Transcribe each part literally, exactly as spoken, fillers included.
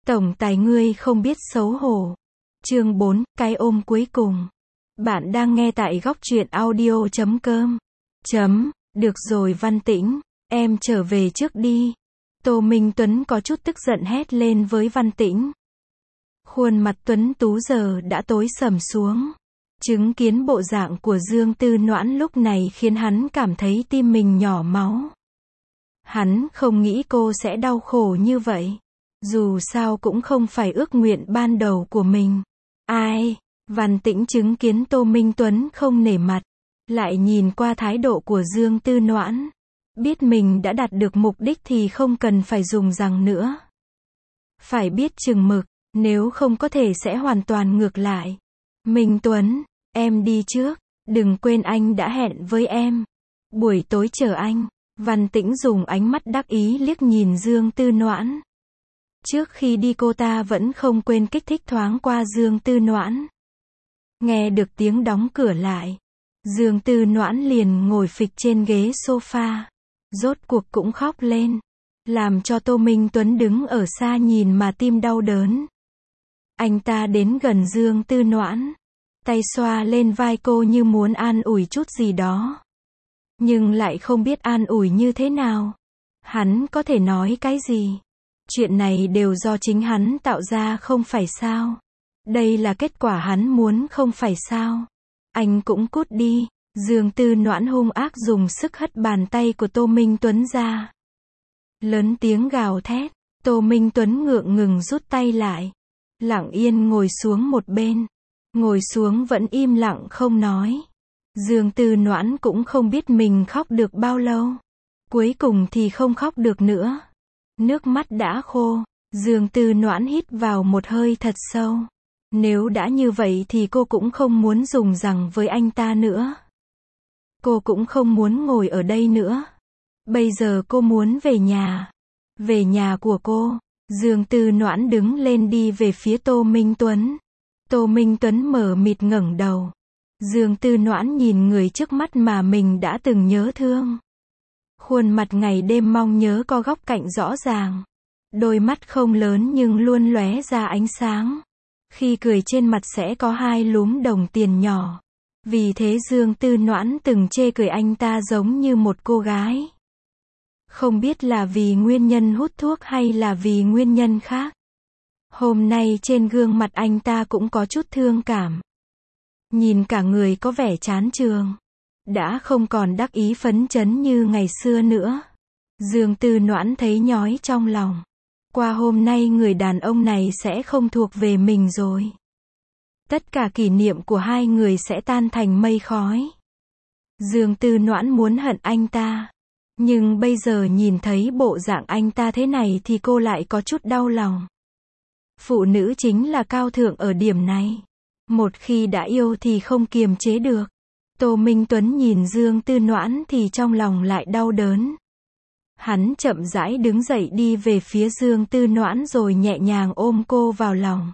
Tổng tài ngươi không biết xấu hổ. Chương bốn, cái ôm cuối cùng. Bạn đang nghe tại góc truyện audio chấm com. Chấm, được rồi Văn Tĩnh, em trở về trước đi. Tô Minh Tuấn có chút tức giận hét lên với Văn Tĩnh. Khuôn mặt Tuấn Tú giờ đã tối sầm xuống. Chứng kiến bộ dạng của Dương Tư Noãn lúc này khiến hắn cảm thấy tim mình nhỏ máu. Hắn không nghĩ cô sẽ đau khổ như vậy. Dù sao cũng không phải ước nguyện ban đầu của mình. Ai? Văn Tĩnh chứng kiến Tô Minh Tuấn không nể mặt. Lại nhìn qua thái độ của Dương Tư Noãn. Biết mình đã đạt được mục đích thì không cần phải dùng rằng nữa. Phải biết chừng mực, nếu không có thể sẽ hoàn toàn ngược lại. Minh Tuấn, em đi trước, đừng quên anh đã hẹn với em. Buổi tối chờ anh. Văn Tĩnh dùng ánh mắt đắc ý liếc nhìn Dương Tư Noãn. Trước khi đi cô ta vẫn không quên kích thích thoáng qua Dương Tư Noãn. Nghe được tiếng đóng cửa lại. Dương Tư Noãn liền ngồi phịch trên ghế sofa. Rốt cuộc cũng khóc lên. Làm cho Tô Minh Tuấn đứng ở xa nhìn mà tim đau đớn. Anh ta đến gần Dương Tư Noãn. Tay xoa lên vai cô như muốn an ủi chút gì đó. Nhưng lại không biết an ủi như thế nào. Hắn có thể nói cái gì? Chuyện này đều do chính hắn tạo ra không phải sao? Đây là kết quả hắn muốn không phải sao? Anh cũng cút đi. Dương Tư Noãn hung ác dùng sức hất bàn tay của Tô Minh Tuấn ra. Lớn tiếng gào thét. Tô Minh Tuấn ngượng ngừng rút tay lại. Lặng yên ngồi xuống một bên. Ngồi xuống vẫn im lặng không nói. Dương Tư Noãn cũng không biết mình khóc được bao lâu. Cuối cùng thì không khóc được nữa. Nước mắt đã khô. Dương Tư Noãn hít vào một hơi thật sâu. Nếu đã như vậy thì cô cũng không muốn dùng rằng với anh ta nữa. Cô cũng không muốn ngồi ở đây nữa. Bây giờ cô muốn về nhà. Về nhà của cô. Dương Tư Noãn đứng lên đi về phía Tô Minh Tuấn. Tô Minh Tuấn mở mịt ngẩng đầu. Dương Tư Noãn nhìn người trước mắt mà mình đã từng nhớ thương. Khuôn mặt ngày đêm mong nhớ có góc cạnh rõ ràng. Đôi mắt không lớn nhưng luôn lóe ra ánh sáng. Khi cười trên mặt sẽ có hai lúm đồng tiền nhỏ. Vì thế Dương Tư Noãn từng chê cười anh ta giống như một cô gái. Không biết là vì nguyên nhân hút thuốc hay là vì nguyên nhân khác. Hôm nay trên gương mặt anh ta cũng có chút thương cảm. Nhìn cả người có vẻ chán chường. Đã không còn đắc ý phấn chấn như ngày xưa nữa. Dương Tư Noãn thấy nhói trong lòng. Qua hôm nay người đàn ông này sẽ không thuộc về mình rồi. Tất cả kỷ niệm của hai người sẽ tan thành mây khói. Dương Tư Noãn muốn hận anh ta. Nhưng bây giờ nhìn thấy bộ dạng anh ta thế này thì cô lại có chút đau lòng. Phụ nữ chính là cao thượng ở điểm này. Một khi đã yêu thì không kiềm chế được. Tô Minh Tuấn nhìn Dương Tư Noãn thì trong lòng lại đau đớn. Hắn chậm rãi đứng dậy đi về phía Dương Tư Noãn rồi nhẹ nhàng ôm cô vào lòng.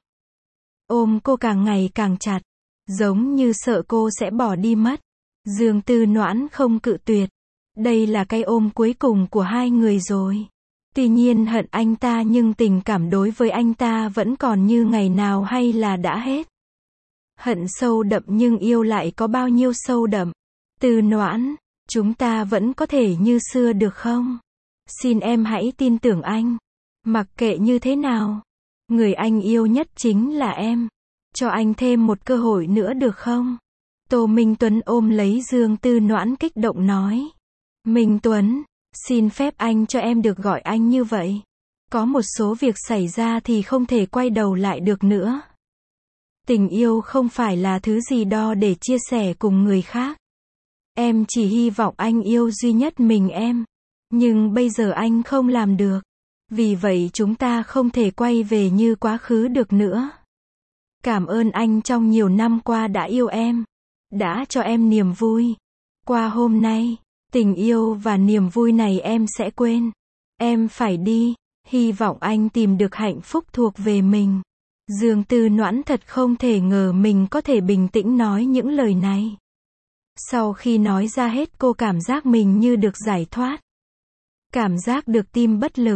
Ôm cô càng ngày càng chặt. Giống như sợ cô sẽ bỏ đi mất. Dương Tư Noãn không cự tuyệt. Đây là cái ôm cuối cùng của hai người rồi. Tuy nhiên hận anh ta nhưng tình cảm đối với anh ta vẫn còn như ngày nào hay là đã hết. Hận sâu đậm nhưng yêu lại có bao nhiêu sâu đậm. Tư Noãn, chúng ta vẫn có thể như xưa được không? Xin em hãy tin tưởng anh. Mặc kệ như thế nào. Người anh yêu nhất chính là em. Cho anh thêm một cơ hội nữa được không? Tô Minh Tuấn ôm lấy Dương Tư Noãn kích động nói. Minh Tuấn, xin phép anh cho em được gọi anh như vậy. Có một số việc xảy ra thì không thể quay đầu lại được nữa. Tình yêu không phải là thứ gì đo để chia sẻ cùng người khác. Em chỉ hy vọng anh yêu duy nhất mình em. Nhưng bây giờ anh không làm được. Vì vậy chúng ta không thể quay về như quá khứ được nữa. Cảm ơn anh trong nhiều năm qua đã yêu em. Đã cho em niềm vui. Qua hôm nay, tình yêu và niềm vui này em sẽ quên. Em phải đi. Hy vọng anh tìm được hạnh phúc thuộc về mình. Dương Tư Noãn thật không thể ngờ mình có thể bình tĩnh nói những lời này. Sau khi nói ra hết cô cảm giác mình như được giải thoát. Cảm giác được tim bất lực.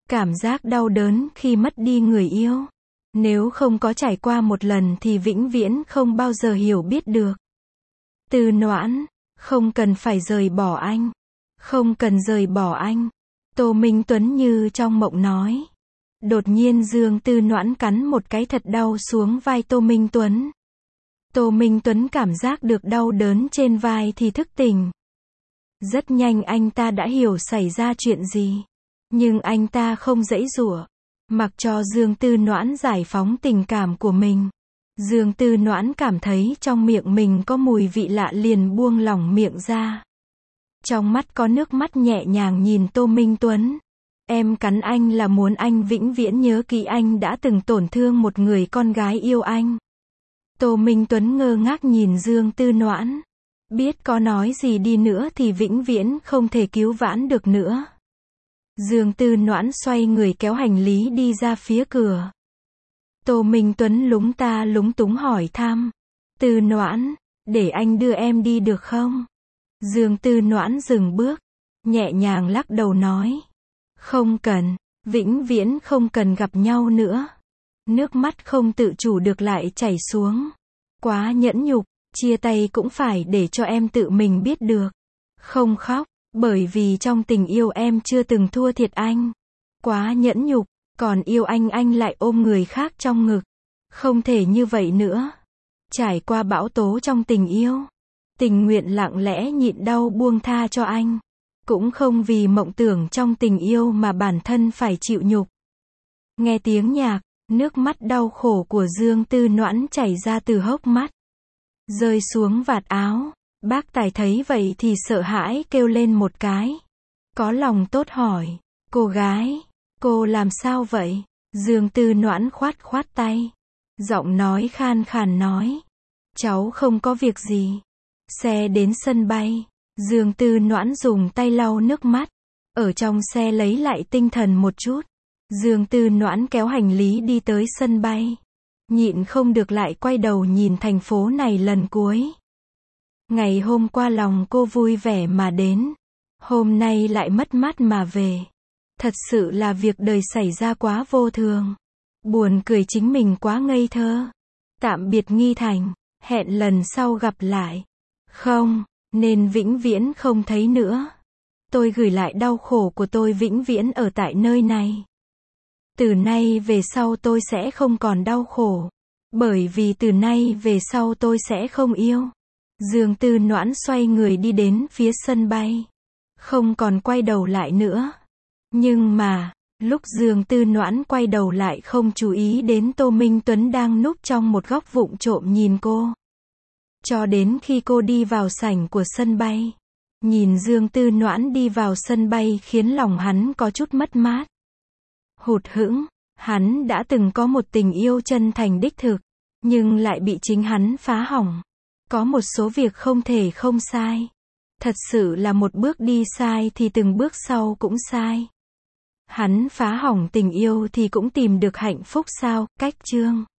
Cảm giác đau đớn khi mất đi người yêu. Nếu không có trải qua một lần thì vĩnh viễn không bao giờ hiểu biết được. Tư Noãn, không cần phải rời bỏ anh. Không cần rời bỏ anh. Tô Minh Tuấn như trong mộng nói. Đột nhiên Dương Tư Noãn cắn một cái thật đau xuống vai Tô Minh Tuấn. Tô Minh Tuấn cảm giác được đau đớn trên vai thì thức tỉnh. Rất nhanh anh ta đã hiểu xảy ra chuyện gì. Nhưng anh ta không giãy giụa, mặc cho Dương Tư Noãn giải phóng tình cảm của mình. Dương Tư Noãn cảm thấy trong miệng mình có mùi vị lạ liền buông lỏng miệng ra. Trong mắt có nước mắt nhẹ nhàng nhìn Tô Minh Tuấn. Em cắn anh là muốn anh vĩnh viễn nhớ kỹ anh đã từng tổn thương một người con gái yêu anh. Tô Minh Tuấn ngơ ngác nhìn Dương Tư Noãn. Biết có nói gì đi nữa thì vĩnh viễn không thể cứu vãn được nữa. Dương Tư Noãn xoay người kéo hành lý đi ra phía cửa. Tô Minh Tuấn lúng ta lúng túng hỏi thăm. Tư Noãn, để anh đưa em đi được không? Dương Tư Noãn dừng bước, nhẹ nhàng lắc đầu nói. Không cần, vĩnh viễn không cần gặp nhau nữa. Nước mắt không tự chủ được lại chảy xuống. Quá nhẫn nhục, chia tay cũng phải để cho em tự mình biết được. Không khóc, bởi vì trong tình yêu em chưa từng thua thiệt anh. Quá nhẫn nhục, còn yêu anh anh lại ôm người khác trong ngực. Không thể như vậy nữa. Trải qua bão tố trong tình yêu, tình nguyện lặng lẽ nhịn đau buông tha cho anh. Cũng không vì mộng tưởng trong tình yêu mà bản thân phải chịu nhục. Nghe tiếng nhạc, nước mắt đau khổ của Dương Tư Noãn chảy ra từ hốc mắt, rơi xuống vạt áo. Bác Tài thấy vậy thì sợ hãi kêu lên một cái. Có lòng tốt hỏi, cô gái, cô làm sao vậy? Dương Tư Noãn khoát khoát tay, giọng nói khan khàn nói. Cháu không có việc gì. Xe đến sân bay. Dương Tư Noãn dùng tay lau nước mắt. Ở trong xe lấy lại tinh thần một chút. Dương Tư Noãn kéo hành lý đi tới sân bay. Nhịn không được lại quay đầu nhìn thành phố này lần cuối. Ngày hôm qua lòng cô vui vẻ mà đến. Hôm nay lại mất mát mà về. Thật sự là việc đời xảy ra quá vô thường. Buồn cười chính mình quá ngây thơ. Tạm biệt Nghi Thành. Hẹn lần sau gặp lại. Không, nên vĩnh viễn không thấy nữa. Tôi gửi lại đau khổ của tôi vĩnh viễn ở tại nơi này. Từ nay về sau tôi sẽ không còn đau khổ. Bởi vì từ nay về sau tôi sẽ không yêu. Dương Tư Noãn xoay người đi đến phía sân bay. Không còn quay đầu lại nữa. Nhưng mà, lúc Dương Tư Noãn quay đầu lại không chú ý đến Tô Minh Tuấn đang núp trong một góc vụng trộm nhìn cô. Cho đến khi cô đi vào sảnh của sân bay. Nhìn Dương Tư Noãn đi vào sân bay khiến lòng hắn có chút mất mát. Hụt hẫng, hắn đã từng có một tình yêu chân thành đích thực, nhưng lại bị chính hắn phá hỏng. Có một số việc không thể không sai. Thật sự là một bước đi sai thì từng bước sau cũng sai. Hắn phá hỏng tình yêu thì cũng tìm được hạnh phúc sao? Cách chương